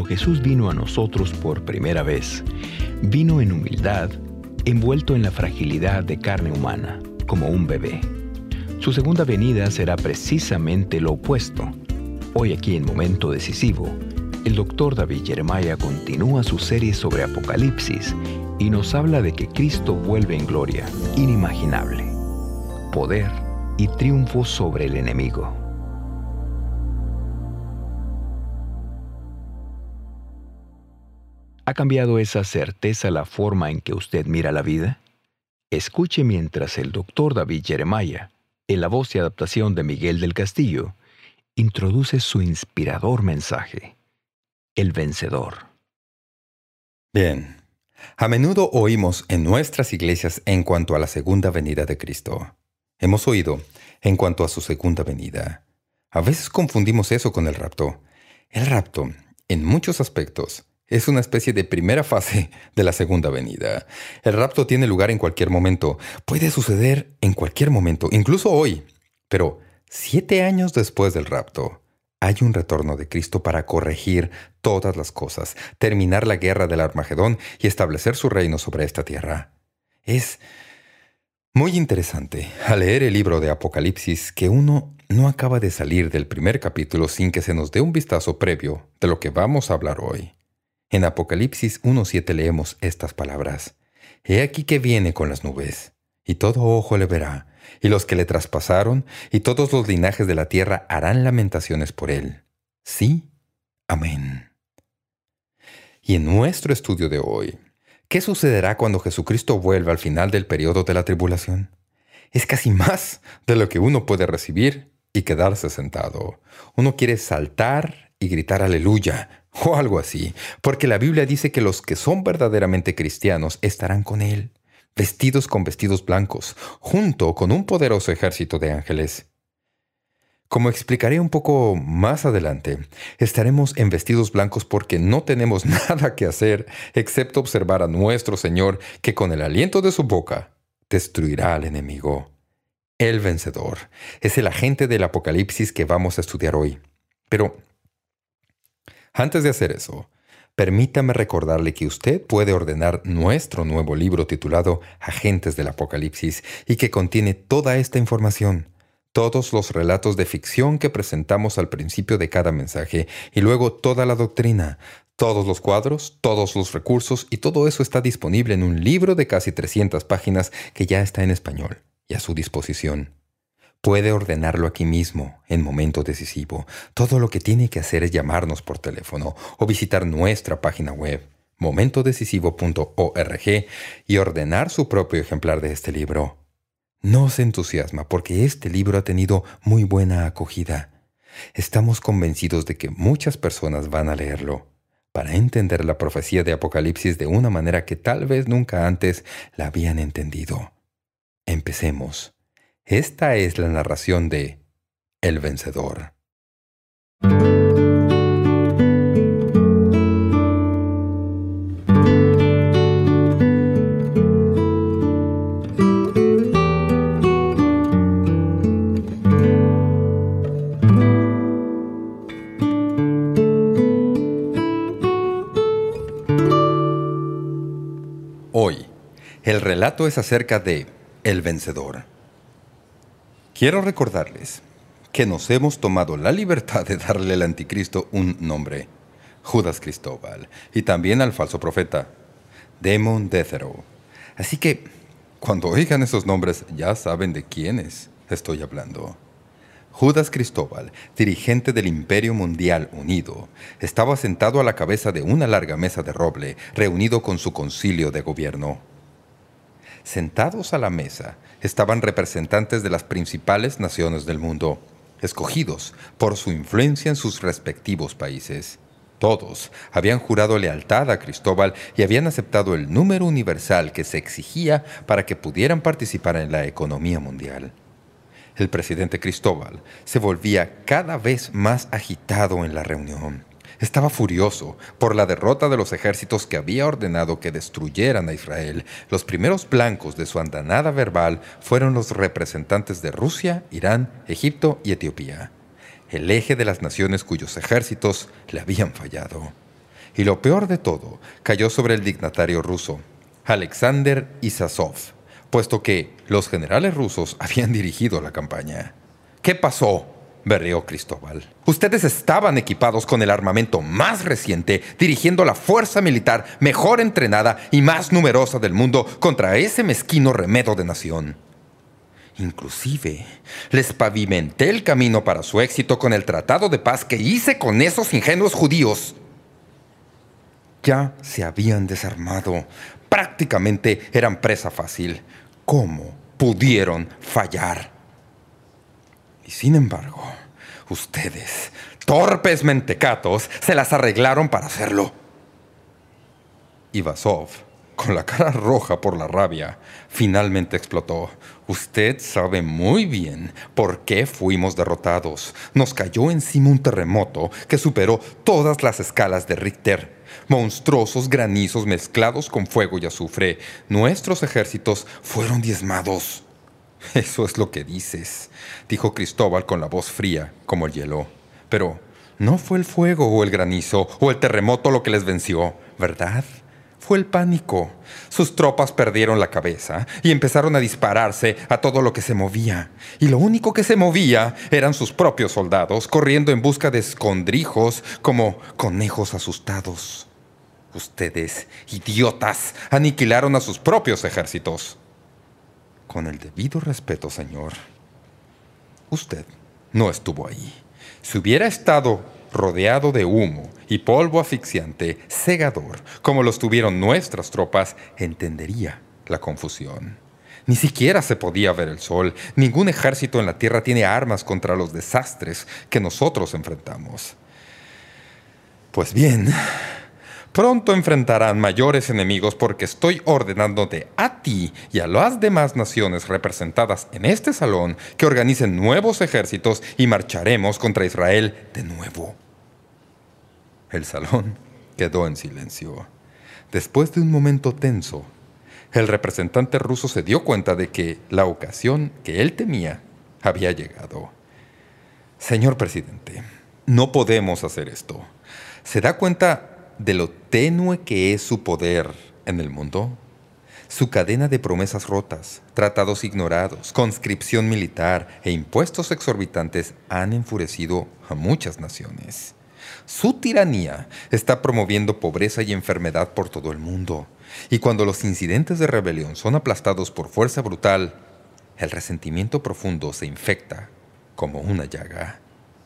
Jesús vino a nosotros por primera vez, vino en humildad, envuelto en la fragilidad de carne humana, como un bebé. Su segunda venida será precisamente lo opuesto. Hoy aquí en Momento Decisivo, el Dr. David Jeremiah continúa su serie sobre Apocalipsis y nos habla de que Cristo vuelve en gloria inimaginable, poder y triunfo sobre el enemigo. ¿Ha cambiado esa certeza la forma en que usted mira la vida? Escuche mientras el Dr. David Jeremiah, en la voz y adaptación de Miguel del Castillo, introduce su inspirador mensaje, El Vencedor. Bien, a menudo oímos en nuestras iglesias en cuanto a la segunda venida de Cristo. Hemos oído en cuanto a su segunda venida. A veces confundimos eso con el rapto. El rapto, en muchos aspectos, es una especie de primera fase de la segunda venida. El rapto tiene lugar en cualquier momento. Puede suceder en cualquier momento, incluso hoy. Pero 7 años después del rapto, hay un retorno de Cristo para corregir todas las cosas, terminar la guerra del Armagedón y establecer su reino sobre esta tierra. Es muy interesante al leer el libro de Apocalipsis que uno no acaba de salir del primer capítulo sin que se nos dé un vistazo previo de lo que vamos a hablar hoy. En Apocalipsis 1:7 leemos estas palabras: «He aquí que viene con las nubes, y todo ojo le verá, y los que le traspasaron, y todos los linajes de la tierra harán lamentaciones por él. Sí, amén». Y en nuestro estudio de hoy, ¿qué sucederá cuando Jesucristo vuelva al final del periodo de la tribulación? Es casi más de lo que uno puede recibir y quedarse sentado. Uno quiere saltar y gritar aleluya o algo así, porque la Biblia dice que los que son verdaderamente cristianos estarán con Él, vestidos con vestidos blancos, junto con un poderoso ejército de ángeles. Como explicaré un poco más adelante, estaremos en vestidos blancos porque no tenemos nada que hacer excepto observar a nuestro Señor que con el aliento de su boca destruirá al enemigo. El vencedor es el agente del Apocalipsis que vamos a estudiar hoy. Pero antes de hacer eso, permítame recordarle que usted puede ordenar nuestro nuevo libro titulado Agentes del Apocalipsis y que contiene toda esta información, todos los relatos de ficción que presentamos al principio de cada mensaje y luego toda la doctrina, todos los cuadros, todos los recursos y todo eso está disponible en un libro de casi 300 páginas que ya está en español y a su disposición. Puede ordenarlo aquí mismo, en Momento Decisivo. Todo lo que tiene que hacer es llamarnos por teléfono o visitar nuestra página web, momentodecisivo.org, y ordenar su propio ejemplar de este libro. No se entusiasma porque este libro ha tenido muy buena acogida. Estamos convencidos de que muchas personas van a leerlo para entender la profecía de Apocalipsis de una manera que tal vez nunca antes la habían entendido. Empecemos. Esta es la narración de El Vencedor. Hoy, el relato es acerca de El Vencedor. Quiero recordarles que nos hemos tomado la libertad de darle al anticristo un nombre, Judas Cristóbal, y también al falso profeta, Demon Décero. Así que, cuando oigan esos nombres, ya saben de quiénes estoy hablando. Judas Cristóbal, dirigente del Imperio Mundial Unido, estaba sentado a la cabeza de una larga mesa de roble, reunido con su concilio de gobierno. Sentados a la mesa estaban representantes de las principales naciones del mundo, escogidos por su influencia en sus respectivos países. Todos habían jurado lealtad a Cristóbal y habían aceptado el número universal que se exigía para que pudieran participar en la economía mundial. El presidente Cristóbal se volvía cada vez más agitado en la reunión. Estaba furioso por la derrota de los ejércitos que había ordenado que destruyeran a Israel. Los primeros blancos de su andanada verbal fueron los representantes de Rusia, Irán, Egipto y Etiopía, el eje de las naciones cuyos ejércitos le habían fallado. Y lo peor de todo cayó sobre el dignatario ruso, Alexander Isasov, puesto que los generales rusos habían dirigido la campaña. ¿Qué pasó?, berreó Cristóbal. Ustedes estaban equipados con el armamento más reciente, dirigiendo la fuerza militar mejor entrenada y más numerosa del mundo contra ese mezquino remedo de nación. Inclusive, les pavimenté el camino para su éxito con el tratado de paz que hice con esos ingenuos judíos. Ya se habían desarmado. Prácticamente eran presa fácil. ¿Cómo pudieron fallar? Y sin embargo, ustedes, torpes mentecatos, se las arreglaron para hacerlo. Ivasov, con la cara roja por la rabia, finalmente explotó. Usted sabe muy bien por qué fuimos derrotados. Nos cayó encima un terremoto que superó todas las escalas de Richter. Monstruosos granizos mezclados con fuego y azufre. Nuestros ejércitos fueron diezmados. «Eso es lo que dices», dijo Cristóbal con la voz fría como el hielo. «Pero no fue el fuego o el granizo o el terremoto lo que les venció, ¿verdad? Fue el pánico. Sus tropas perdieron la cabeza y empezaron a dispararse a todo lo que se movía. Y lo único que se movía eran sus propios soldados, corriendo en busca de escondrijos como conejos asustados. Ustedes, idiotas, aniquilaron a sus propios ejércitos». Con el debido respeto, señor, usted no estuvo ahí. Si hubiera estado rodeado de humo y polvo asfixiante, cegador, como lo estuvieron nuestras tropas, entendería la confusión. Ni siquiera se podía ver el sol. Ningún ejército en la tierra tiene armas contra los desastres que nosotros enfrentamos. Pues bien, pronto enfrentarán mayores enemigos porque estoy ordenándote a ti y a las demás naciones representadas en este salón que organicen nuevos ejércitos y marcharemos contra Israel de nuevo. El salón quedó en silencio. Después de un momento tenso, el representante ruso se dio cuenta de que la ocasión que él temía había llegado. «Señor presidente, no podemos hacer esto. ¿Se da cuenta de lo tenue que es su poder en el mundo? Su cadena de promesas rotas, tratados ignorados, conscripción militar e impuestos exorbitantes han enfurecido a muchas naciones. Su tiranía está promoviendo pobreza y enfermedad por todo el mundo. Y cuando los incidentes de rebelión son aplastados por fuerza brutal, el resentimiento profundo se infecta como una llaga».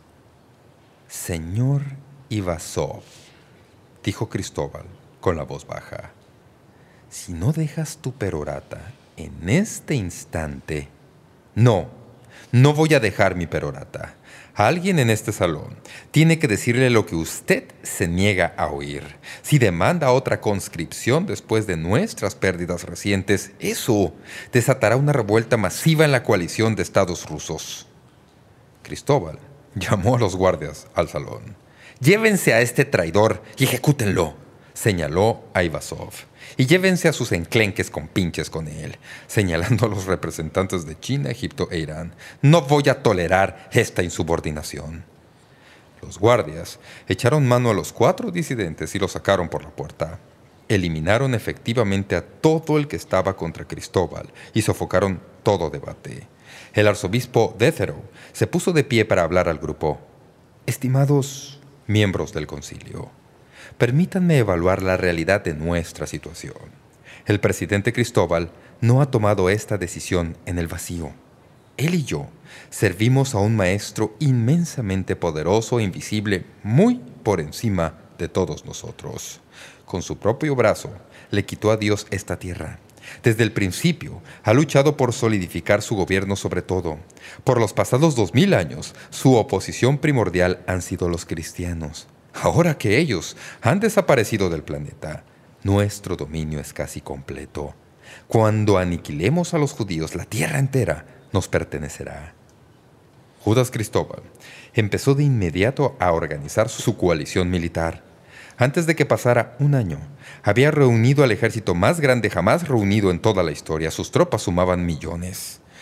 «Señor Ivasov», dijo Cristóbal con la voz baja, «si no dejas tu perorata en este instante...» No voy a dejar mi perorata. Alguien en este salón tiene que decirle lo que usted se niega a oír. Si demanda otra conscripción después de nuestras pérdidas recientes, eso desatará una revuelta masiva en la coalición de estados rusos. Cristóbal llamó a los guardias al salón. «Llévense a este traidor y ejecútenlo», señaló a Ivasov. «Y llévense a sus enclenques compinches con él», señalando a los representantes de China, Egipto e Irán. «No voy a tolerar esta insubordinación». Los guardias echaron mano a los 4 disidentes y los sacaron por la puerta. Eliminaron efectivamente a todo el que estaba contra Cristóbal y sofocaron todo debate. El arzobispo Detherow se puso de pie para hablar al grupo. «Estimados miembros del concilio, permítanme evaluar la realidad de nuestra situación. El presidente Cristóbal no ha tomado esta decisión en el vacío. Él y yo servimos a un maestro inmensamente poderoso e invisible, muy por encima de todos nosotros. Con su propio brazo le quitó a Dios esta tierra. Desde el principio ha luchado por solidificar su gobierno sobre todo. Por los pasados 2000 años, su oposición primordial han sido los cristianos. Ahora que ellos han desaparecido del planeta, nuestro dominio es casi completo. Cuando aniquilemos a los judíos, la tierra entera nos pertenecerá». Judas Cristóbal empezó de inmediato a organizar su coalición militar. Antes de que pasara un año, había reunido al ejército más grande jamás reunido en toda la historia. Sus tropas sumaban millones.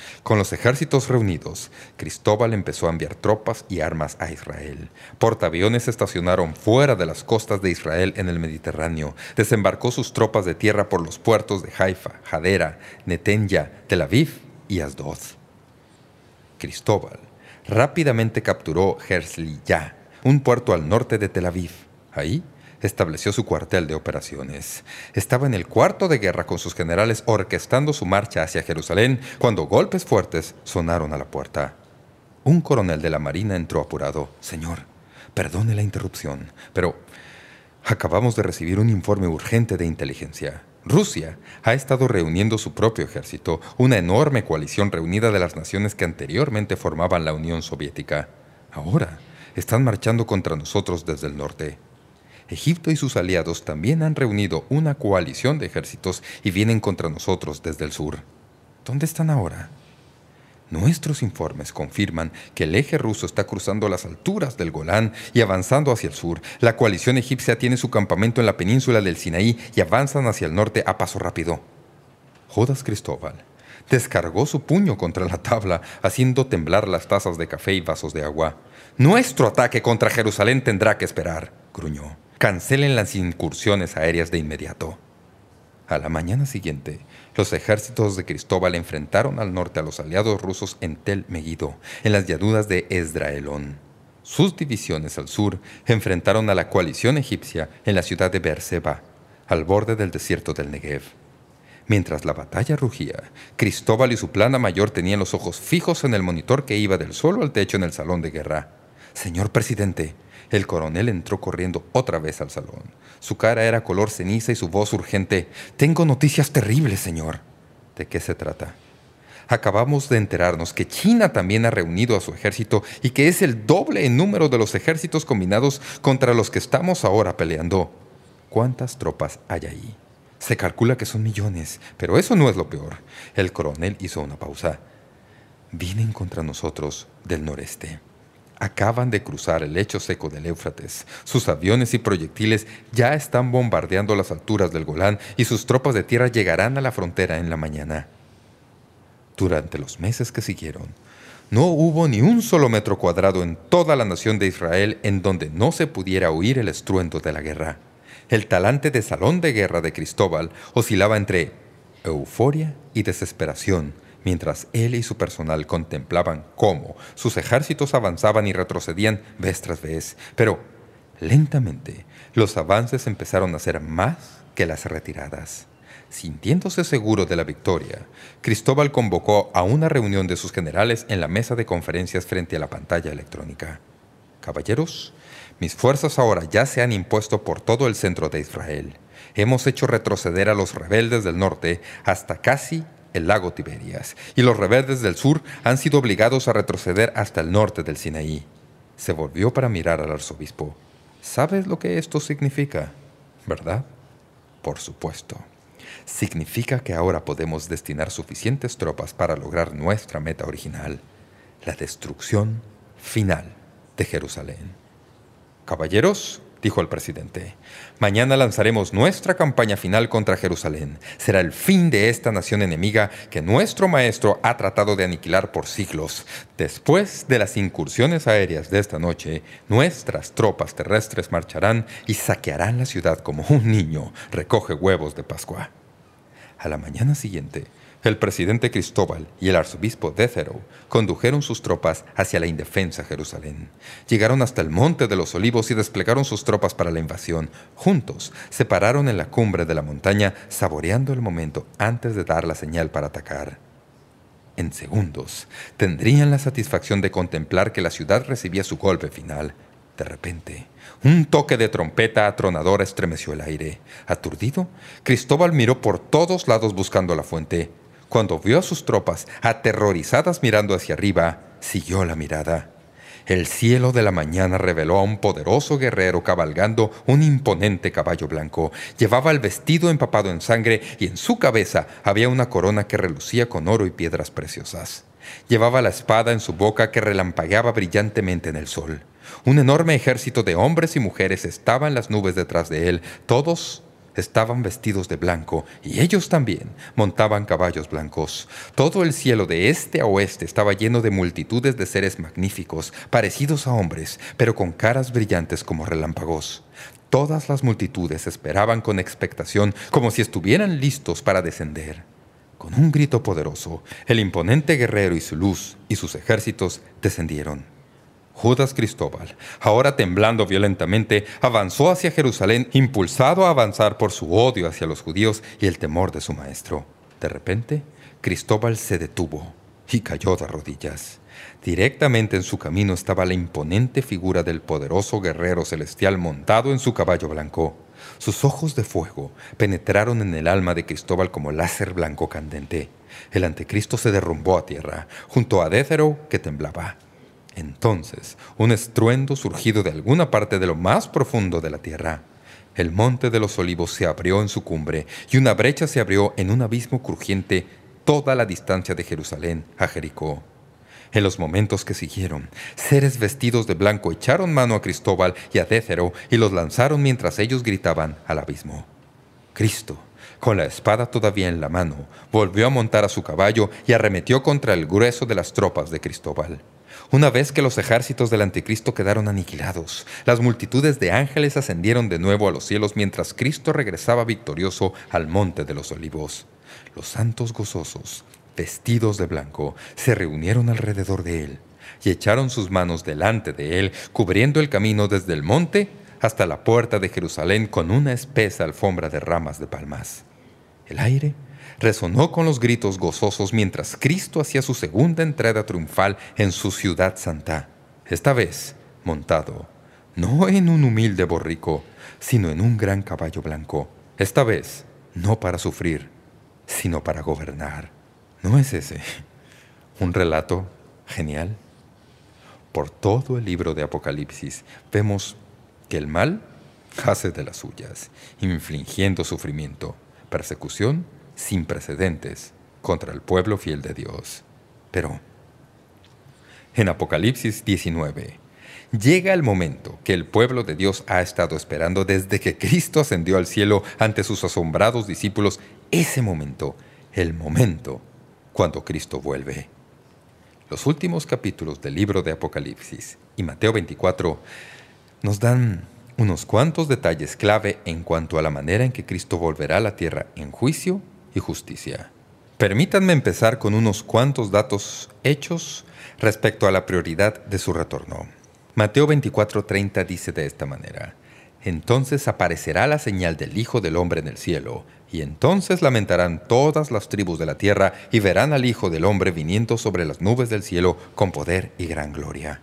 Con los ejércitos reunidos, Cristóbal empezó a enviar tropas y armas a Israel. Portaaviones se estacionaron fuera de las costas de Israel en el Mediterráneo. Desembarcó sus tropas de tierra por los puertos de Haifa, Hadera, Netanya, Tel Aviv y Asdod. Cristóbal rápidamente capturó Herzliya, un puerto al norte de Tel Aviv. Ahí estableció su cuartel de operaciones. Estaba en el cuarto de guerra con sus generales orquestando su marcha hacia Jerusalén cuando golpes fuertes sonaron a la puerta. Un coronel de la Marina entró apurado. «Señor, perdone la interrupción, pero acabamos de recibir un informe urgente de inteligencia. Rusia ha estado reuniendo su propio ejército, una enorme coalición reunida de las naciones que anteriormente formaban la Unión Soviética. Ahora están marchando contra nosotros desde el norte. Egipto y sus aliados también han reunido una coalición de ejércitos y vienen contra nosotros desde el sur. ¿Dónde están ahora? Nuestros informes confirman que el eje ruso está cruzando las alturas del Golán y avanzando hacia el sur. La coalición egipcia tiene su campamento en la península del Sinaí y avanzan hacia el norte a paso rápido». Judas Cristóbal descargó su puño contra la tabla, haciendo temblar las tazas de café y vasos de agua. «Nuestro ataque contra Jerusalén tendrá que esperar», gruñó. «Cancelen las incursiones aéreas de inmediato». A la mañana siguiente, los ejércitos de Cristóbal enfrentaron al norte a los aliados rusos en Tel Megiddo, en las llanuras de Esdraelón. Sus divisiones al sur enfrentaron a la coalición egipcia en la ciudad de Beerseba, al borde del desierto del Negev. Mientras la batalla rugía, Cristóbal y su plana mayor tenían los ojos fijos en el monitor que iba del suelo al techo en el salón de guerra. «Señor presidente». El coronel entró corriendo otra vez al salón. Su cara era color ceniza y su voz urgente. «Tengo noticias terribles, señor». «¿De qué se trata?» «Acabamos de enterarnos que China también ha reunido a su ejército y que es el doble en número de los ejércitos combinados contra los que estamos ahora peleando». «¿Cuántas tropas hay ahí?» «Se calcula que son millones, pero eso no es lo peor». El coronel hizo una pausa. «Vienen contra nosotros del noreste. Acaban de cruzar el lecho seco del Éufrates. Sus aviones y proyectiles ya están bombardeando las alturas del Golán y sus tropas de tierra llegarán a la frontera en la mañana». Durante los meses que siguieron, no hubo ni un solo metro cuadrado en toda la nación de Israel en donde no se pudiera oír el estruendo de la guerra. El talante de salón de guerra de Cristóbal oscilaba entre euforia y desesperación, mientras él y su personal contemplaban cómo sus ejércitos avanzaban y retrocedían vez tras vez. Pero, lentamente, los avances empezaron a ser más que las retiradas. Sintiéndose seguro de la victoria, Cristóbal convocó a una reunión de sus generales en la mesa de conferencias frente a la pantalla electrónica. «Caballeros, mis fuerzas ahora ya se han impuesto por todo el centro de Israel. Hemos hecho retroceder a los rebeldes del norte hasta casi el lago Tiberias, y los rebeldes del sur han sido obligados a retroceder hasta el norte del Sinaí». Se volvió para mirar al arzobispo. «¿Sabes lo que esto significa, verdad?» «Por supuesto. Significa que ahora podemos destinar suficientes tropas para lograr nuestra meta original, la destrucción final de Jerusalén». «Caballeros», dijo el presidente, «mañana lanzaremos nuestra campaña final contra Jerusalén. Será el fin de esta nación enemiga que nuestro maestro ha tratado de aniquilar por siglos. Después de las incursiones aéreas de esta noche, nuestras tropas terrestres marcharán y saquearán la ciudad como un niño recoge huevos de Pascua». A la mañana siguiente, el presidente Cristóbal y el arzobispo Décero condujeron sus tropas hacia la indefensa Jerusalén. Llegaron hasta el Monte de los Olivos y desplegaron sus tropas para la invasión. Juntos se pararon en la cumbre de la montaña, saboreando el momento antes de dar la señal para atacar. En segundos, tendrían la satisfacción de contemplar que la ciudad recibía su golpe final. De repente, un toque de trompeta atronadora estremeció el aire. Aturdido, Cristóbal miró por todos lados buscando la fuente. Cuando vio a sus tropas aterrorizadas mirando hacia arriba, siguió la mirada. El cielo de la mañana reveló a un poderoso guerrero cabalgando un imponente caballo blanco. Llevaba el vestido empapado en sangre y en su cabeza había una corona que relucía con oro y piedras preciosas. Llevaba la espada en su boca que relampagueaba brillantemente en el sol. Un enorme ejército de hombres y mujeres estaba en las nubes detrás de él. Todos estaban vestidos de blanco, y ellos también montaban caballos blancos. Todo el cielo de este a oeste estaba lleno de multitudes de seres magníficos, parecidos a hombres, pero con caras brillantes como relámpagos. Todas las multitudes esperaban con expectación, como si estuvieran listos para descender. Con un grito poderoso, el imponente guerrero y su luz y sus ejércitos descendieron. Judas Cristóbal, ahora temblando violentamente, avanzó hacia Jerusalén, impulsado a avanzar por su odio hacia los judíos y el temor de su maestro. De repente, Cristóbal se detuvo y cayó de rodillas. Directamente en su camino estaba la imponente figura del poderoso guerrero celestial montado en su caballo blanco. Sus ojos de fuego penetraron en el alma de Cristóbal como láser blanco candente. El anticristo se derrumbó a tierra, junto a Décero, que temblaba. Entonces, un estruendo surgido de alguna parte de lo más profundo de la tierra. El monte de los olivos se abrió en su cumbre, y una brecha se abrió en un abismo crujiente toda la distancia de Jerusalén a Jericó. En los momentos que siguieron, seres vestidos de blanco echaron mano a Cristóbal y a Décero y los lanzaron mientras ellos gritaban al abismo. Cristo, con la espada todavía en la mano, volvió a montar a su caballo y arremetió contra el grueso de las tropas de Cristóbal. Una vez que los ejércitos del anticristo quedaron aniquilados, las multitudes de ángeles ascendieron de nuevo a los cielos mientras Cristo regresaba victorioso al monte de los olivos. Los santos gozosos, vestidos de blanco, se reunieron alrededor de él y echaron sus manos delante de él, cubriendo el camino desde el monte hasta la puerta de Jerusalén con una espesa alfombra de ramas de palmas. El aire resonó con los gritos gozosos mientras Cristo hacía su segunda entrada triunfal en su ciudad santa, esta vez montado, no en un humilde borrico, sino en un gran caballo blanco, esta vez no para sufrir, sino para gobernar. ¿No es ese un relato genial? Por todo el libro de Apocalipsis vemos que el mal hace de las suyas, infligiendo sufrimiento, persecución sin precedentes contra el pueblo fiel de Dios. Pero en Apocalipsis 19 llega el momento que el pueblo de Dios ha estado esperando desde que Cristo ascendió al cielo ante sus asombrados discípulos. Ese momento, el momento cuando Cristo vuelve. Los últimos capítulos del libro de Apocalipsis y Mateo 24 nos dan unos cuantos detalles clave en cuanto a la manera en que Cristo volverá a la tierra en juicio y justicia. Permítanme empezar con unos cuantos datos hechos respecto a la prioridad de su retorno. Mateo 24:30 dice de esta manera: «Entonces aparecerá la señal del Hijo del Hombre en el cielo, y entonces lamentarán todas las tribus de la tierra y verán al Hijo del Hombre viniendo sobre las nubes del cielo con poder y gran gloria».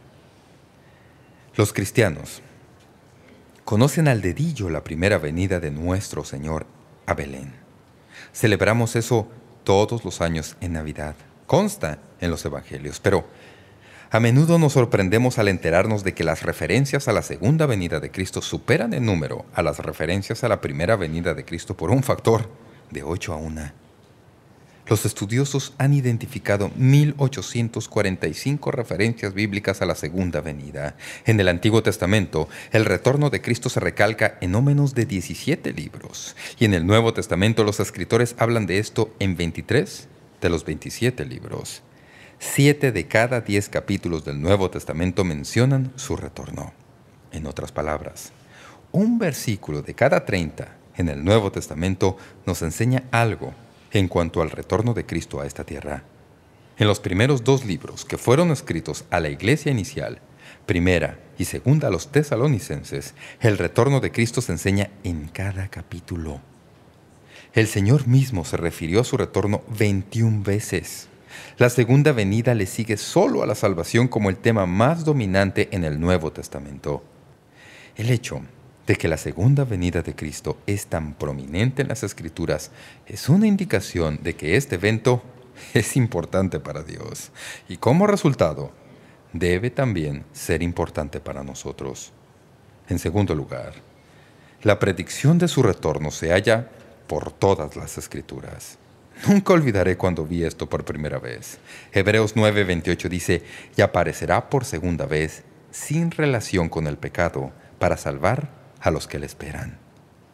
Los cristianos conocen al dedillo la primera venida de nuestro Señor a Belén. Celebramos eso todos los años en Navidad. Consta en los evangelios, pero a menudo nos sorprendemos al enterarnos de que las referencias a la segunda venida de Cristo superan en número a las referencias a la primera venida de Cristo por un factor de 8-1. Los estudiosos han identificado 1,845 referencias bíblicas a la segunda venida. En el Antiguo Testamento, el retorno de Cristo se recalca en no menos de 17 libros. Y en el Nuevo Testamento, los escritores hablan de esto en 23 de los 27 libros. 7 de cada 10 capítulos del Nuevo Testamento mencionan su retorno. En otras palabras, un versículo de cada 30 en el Nuevo Testamento nos enseña algo en cuanto al retorno de Cristo a esta tierra. En los primeros 2 libros que fueron escritos a la iglesia inicial, primera y segunda a los tesalonicenses, el retorno de Cristo se enseña en cada capítulo. El Señor mismo se refirió a su retorno 21 veces. La segunda venida le sigue solo a la salvación como el tema más dominante en el Nuevo Testamento. El hecho de que la segunda venida de Cristo es tan prominente en las Escrituras es una indicación de que este evento es importante para Dios y, como resultado, debe también ser importante para nosotros. En segundo lugar, la predicción de su retorno se halla por todas las Escrituras. Nunca olvidaré cuando vi esto por primera vez. Hebreos 9:28 dice: «Y aparecerá por segunda vez, sin relación con el pecado, para salvar a los que le esperan».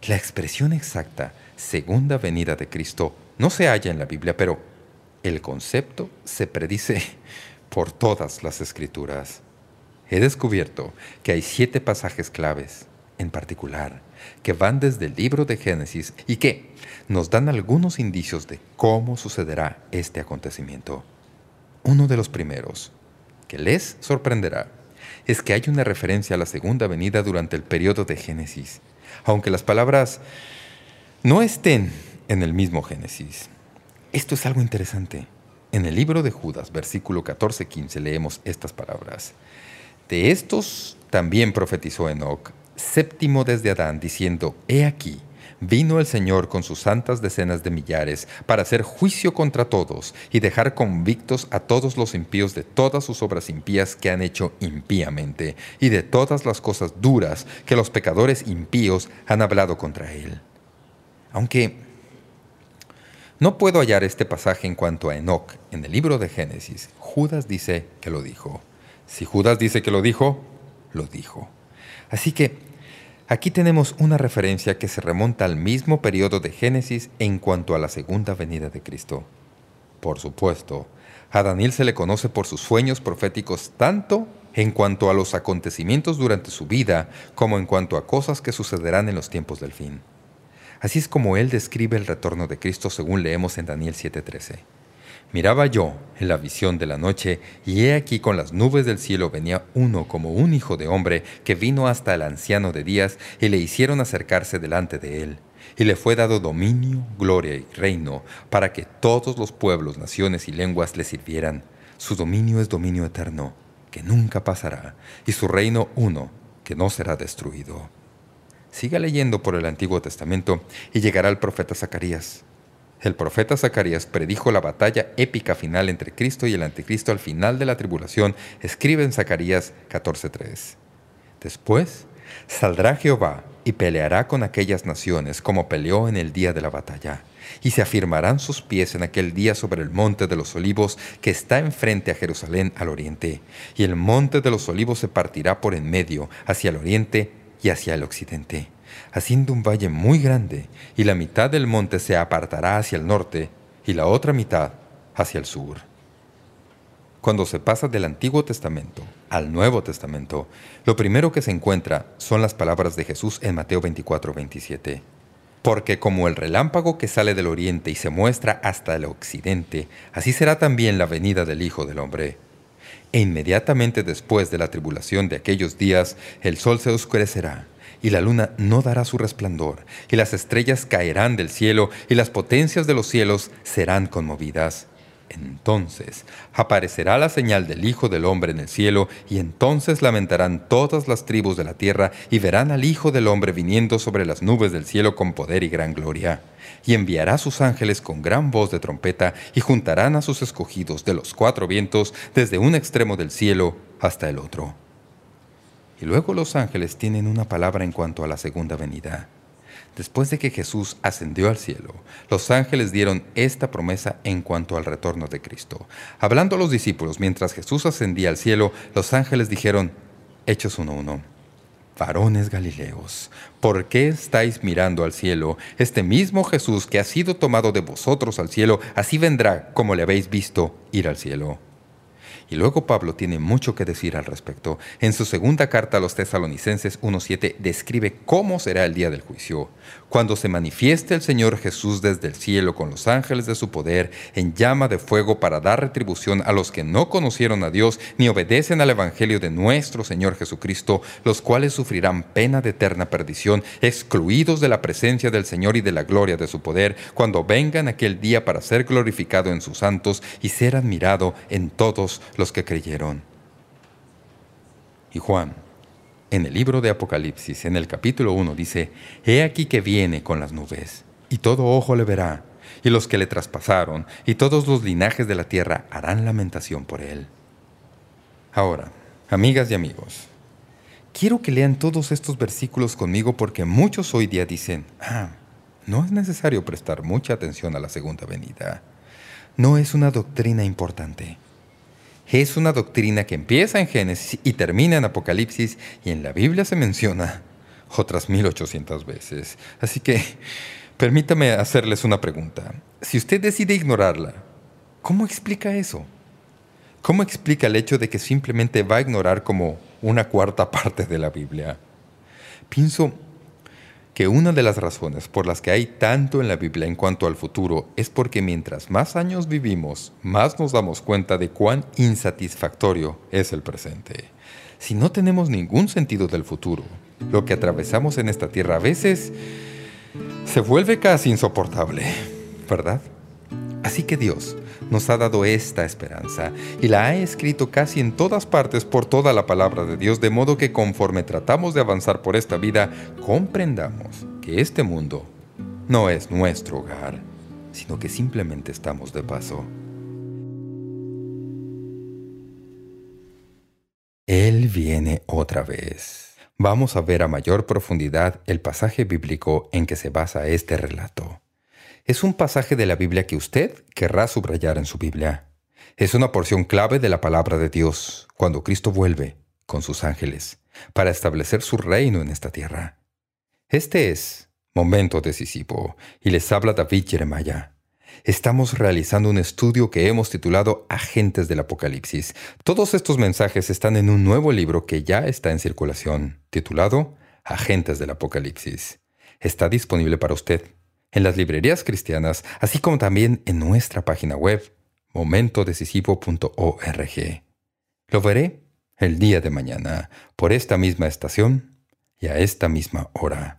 La expresión exacta, segunda venida de Cristo, no se halla en la Biblia, pero el concepto se predice por todas las Escrituras. He descubierto que hay 7 pasajes claves, en particular, que van desde el libro de Génesis y que nos dan algunos indicios de cómo sucederá este acontecimiento. Uno de los primeros, que les sorprenderá, es que hay una referencia a la segunda venida durante el periodo de Génesis, aunque las palabras no estén en el mismo Génesis. Esto es algo interesante. En el libro de Judas, versículo 14-15, leemos estas palabras. De estos también profetizó Enoc, séptimo desde Adán, diciendo: He aquí, vino el Señor con sus santas decenas de millares para hacer juicio contra todos y dejar convictos a todos los impíos de todas sus obras impías que han hecho impíamente y de todas las cosas duras que los pecadores impíos han hablado contra él. Aunque no puedo hallar este pasaje en cuanto a Enoc en el libro de Génesis, Judas dice que lo dijo. Si Judas dice que lo dijo, lo dijo. Así que aquí tenemos una referencia que se remonta al mismo periodo de Génesis en cuanto a la segunda venida de Cristo. Por supuesto, a Daniel se le conoce por sus sueños proféticos tanto en cuanto a los acontecimientos durante su vida como en cuanto a cosas que sucederán en los tiempos del fin. Así es como él describe el retorno de Cristo según leemos en Daniel 7:13. Miraba yo en la visión de la noche, y he aquí con las nubes del cielo venía uno como un hijo de hombre, que vino hasta el anciano de días, y le hicieron acercarse delante de él. Y le fue dado dominio, gloria y reino, para que todos los pueblos, naciones y lenguas le sirvieran. Su dominio es dominio eterno, que nunca pasará, y su reino uno, que no será destruido. Siga leyendo por el Antiguo Testamento, y llegará el profeta Zacarías. El profeta Zacarías predijo la batalla épica final entre Cristo y el Anticristo al final de la tribulación. Escribe en Zacarías 14:3. Después saldrá Jehová y peleará con aquellas naciones como peleó en el día de la batalla. Y se afirmarán sus pies en aquel día sobre el monte de los olivos que está enfrente a Jerusalén al oriente. Y el monte de los olivos se partirá por en medio hacia el oriente y hacia el occidente, haciendo un valle muy grande, y la mitad del monte se apartará hacia el norte y la otra mitad hacia el sur. Cuando se pasa del Antiguo Testamento al Nuevo Testamento, lo primero que se encuentra son las palabras de Jesús en Mateo 24:27. Porque como el relámpago que sale del oriente y se muestra hasta el occidente, así será también la venida del Hijo del Hombre. E inmediatamente después de la tribulación de aquellos días, el sol se oscurecerá, y la luna no dará su resplandor, y las estrellas caerán del cielo, y las potencias de los cielos serán conmovidas. Entonces aparecerá la señal del Hijo del Hombre en el cielo, y entonces lamentarán todas las tribus de la tierra, y verán al Hijo del Hombre viniendo sobre las nubes del cielo con poder y gran gloria. Y enviará a sus ángeles con gran voz de trompeta, y juntarán a sus escogidos de los 4 vientos, desde un extremo del cielo hasta el otro. Y luego los ángeles tienen una palabra en cuanto a la segunda venida. Después de que Jesús ascendió al cielo, los ángeles dieron esta promesa en cuanto al retorno de Cristo. Hablando a los discípulos mientras Jesús ascendía al cielo, los ángeles dijeron, Hechos 1:1, Varones Galileos, ¿por qué estáis mirando al cielo? Este mismo Jesús que ha sido tomado de vosotros al cielo, así vendrá como le habéis visto ir al cielo. Y luego Pablo tiene mucho que decir al respecto. En su segunda carta a los Tesalonicenses 1:7 describe cómo será el día del juicio, cuando se manifieste el Señor Jesús desde el cielo con los ángeles de su poder en llama de fuego para dar retribución a los que no conocieron a Dios ni obedecen al evangelio de nuestro Señor Jesucristo, los cuales sufrirán pena de eterna perdición, excluidos de la presencia del Señor y de la gloria de su poder, cuando vengan aquel día para ser glorificado en sus santos y ser admirado en todos los que creyeron. Y Juan, en el libro de Apocalipsis, en el capítulo 1, dice, He aquí que viene con las nubes, y todo ojo le verá, y los que le traspasaron, y todos los linajes de la tierra harán lamentación por él. Ahora, amigas y amigos, quiero que lean todos estos versículos conmigo porque muchos hoy día dicen, no es necesario prestar mucha atención a la segunda venida. No es una doctrina importante. Es una doctrina que empieza en Génesis y termina en Apocalipsis, y en la Biblia se menciona otras 1800 veces. Así que permítame hacerles una pregunta. Si usted decide ignorarla, ¿cómo explica eso? ¿Cómo explica el hecho de que simplemente va a ignorar como una cuarta parte de la Biblia? Pienso que una de las razones por las que hay tanto en la Biblia en cuanto al futuro es porque mientras más años vivimos, más nos damos cuenta de cuán insatisfactorio es el presente. Si no tenemos ningún sentido del futuro, lo que atravesamos en esta tierra a veces se vuelve casi insoportable, ¿verdad? Así que Dios nos ha dado esta esperanza y la ha escrito casi en todas partes por toda la palabra de Dios, de modo que conforme tratamos de avanzar por esta vida, comprendamos que este mundo no es nuestro hogar, sino que simplemente estamos de paso. Él viene otra vez. Vamos a ver a mayor profundidad el pasaje bíblico en que se basa este relato. Es un pasaje de la Biblia que usted querrá subrayar en su Biblia. Es una porción clave de la palabra de Dios cuando Cristo vuelve con sus ángeles para establecer su reino en esta tierra. Este es Momento Decisivo y les habla David Jeremiah. Estamos realizando un estudio que hemos titulado Agentes del Apocalipsis. Todos estos mensajes están en un nuevo libro que ya está en circulación, titulado Agentes del Apocalipsis. Está disponible para usted en las librerías cristianas, así como también en nuestra página web, momentodecisivo.org. Lo veré el día de mañana, por esta misma estación y a esta misma hora.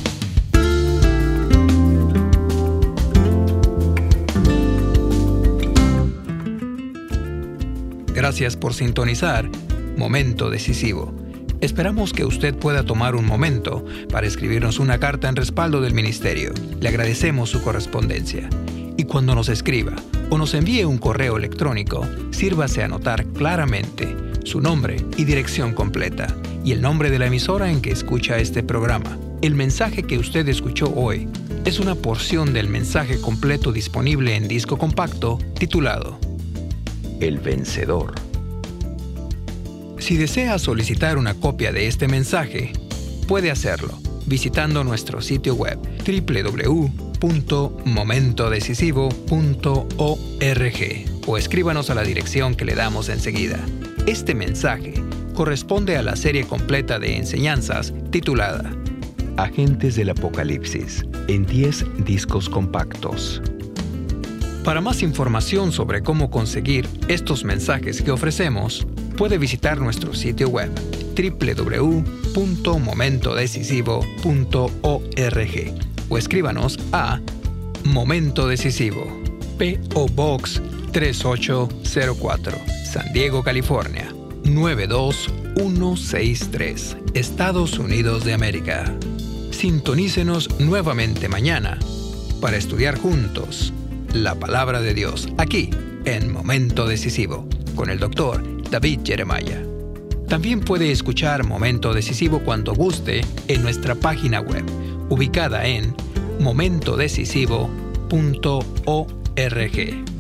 Gracias por sintonizar Momento Decisivo. Esperamos que usted pueda tomar un momento para escribirnos una carta en respaldo del ministerio. Le agradecemos su correspondencia. Y cuando nos escriba o nos envíe un correo electrónico, sírvase a anotar claramente su nombre y dirección completa y el nombre de la emisora en que escucha este programa. El mensaje que usted escuchó hoy es una porción del mensaje completo disponible en disco compacto titulado El Vencedor. Si desea solicitar una copia de este mensaje, puede hacerlo visitando nuestro sitio web www.momentodecisivo.org o escríbanos a la dirección que le damos enseguida. Este mensaje corresponde a la serie completa de enseñanzas titulada Agentes del Apocalipsis en 10 discos compactos. Para más información sobre cómo conseguir estos mensajes que ofrecemos, puede visitar nuestro sitio web www.momentodecisivo.org o escríbanos a Momento Decisivo, P.O. Box 3804, San Diego, California, 92163, Estados Unidos de América. Sintonícenos nuevamente mañana para estudiar juntos la Palabra de Dios aquí en Momento Decisivo con el Dr. David Jeremiah. También puede escuchar Momento Decisivo cuando guste en nuestra página web, ubicada en momentodecisivo.org.